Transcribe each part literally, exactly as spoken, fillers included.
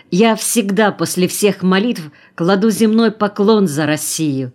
Я всегда после всех молитв кладу земной поклон за Россию.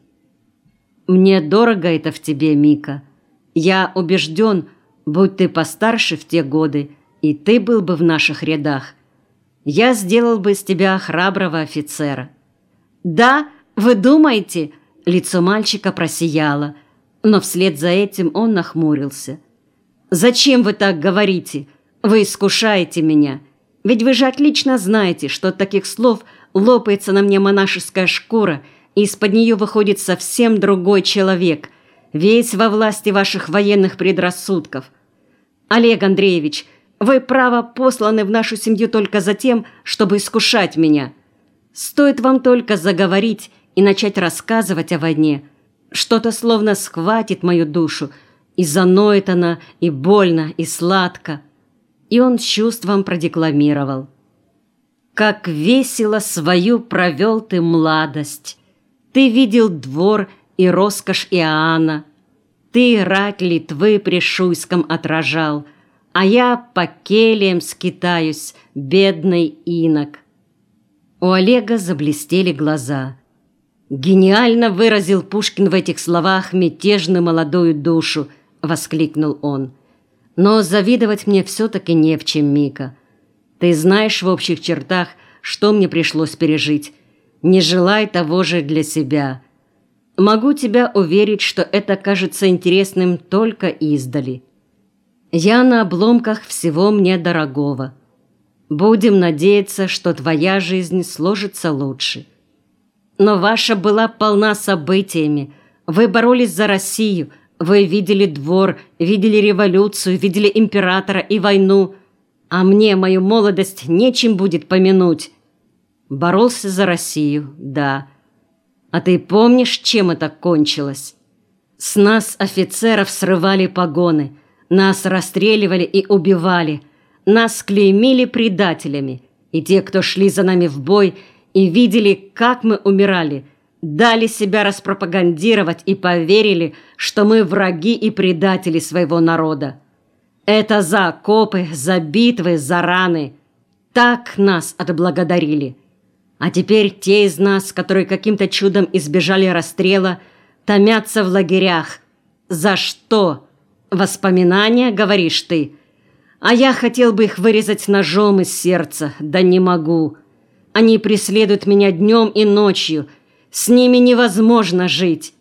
Мне дорого это в тебе, Мика. Я убежден, будь ты постарше в те годы, и ты был бы в наших рядах, я сделал бы из тебя храброго офицера. Да, вы думаете? Лицо мальчика просияло, но вслед за этим он нахмурился. Зачем вы так говорите? Вы искушаете меня. Ведь вы же отлично знаете, что от таких слов лопается на мне монашеская шкура, и из-под нее выходит совсем другой человек, весь во власти ваших военных предрассудков. Олег Андреевич, вы, право, посланы в нашу семью только за тем, чтобы искушать меня. Стоит вам только заговорить и начать рассказывать о войне, что-то словно схватит мою душу, и заноет она, и больно, и сладко. И он с чувством продекламировал. «Как весело свою провел ты младость! Ты видел двор и роскошь Иоанна, ты рать Литвы при Шуйском отражал, а я по кельям скитаюсь, бедный инок». У Олега заблестели глаза. «Гениально выразил Пушкин в этих словах мятежную молодую душу!» — воскликнул он. «Но завидовать мне все-таки не в чем, Мика. Ты знаешь в общих чертах, что мне пришлось пережить. Не желай того же для себя. Могу тебя уверить, что это кажется интересным только издали. Я на обломках всего мне дорогого. Будем надеяться, что твоя жизнь сложится лучше. Но ваша была полна событиями. Вы боролись за Россию, вы видели двор, видели революцию, видели императора и войну. А мне мою молодость нечем будет помянуть. Боролся за Россию, да. А ты помнишь, чем это кончилось? С нас, офицеров, срывали погоны, нас расстреливали и убивали, нас клеймили предателями, и те, кто шли за нами в бой и видели, как мы умирали, дали себя распропагандировать и поверили, что мы враги и предатели своего народа. Это за окопы, за битвы, за раны. Так нас отблагодарили. А теперь те из нас, которые каким-то чудом избежали расстрела, томятся в лагерях. За что? Воспоминания, говоришь ты? А я хотел бы их вырезать ножом из сердца, да не могу. Они преследуют меня днем и ночью. С ними невозможно жить.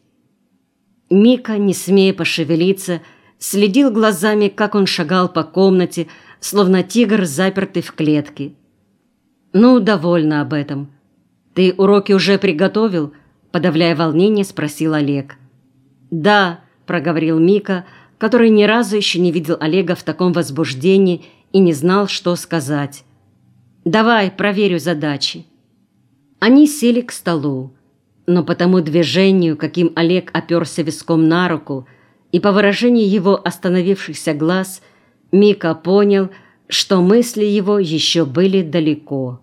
Мика, не смея пошевелиться, следил глазами, как он шагал по комнате, словно тигр, запертый в клетке. «Ну, довольно об этом. Ты уроки уже приготовил?» Подавляя волнение, спросил Олег. «Да», — проговорил Мика, который ни разу еще не видел Олега в таком возбуждении и не знал, что сказать. «Давай, проверю задачи». Они сели к столу, но по тому движению, каким Олег оперся виском на руку, и по выражению его остановившихся глаз, Мика понял, что мысли его еще были далеко.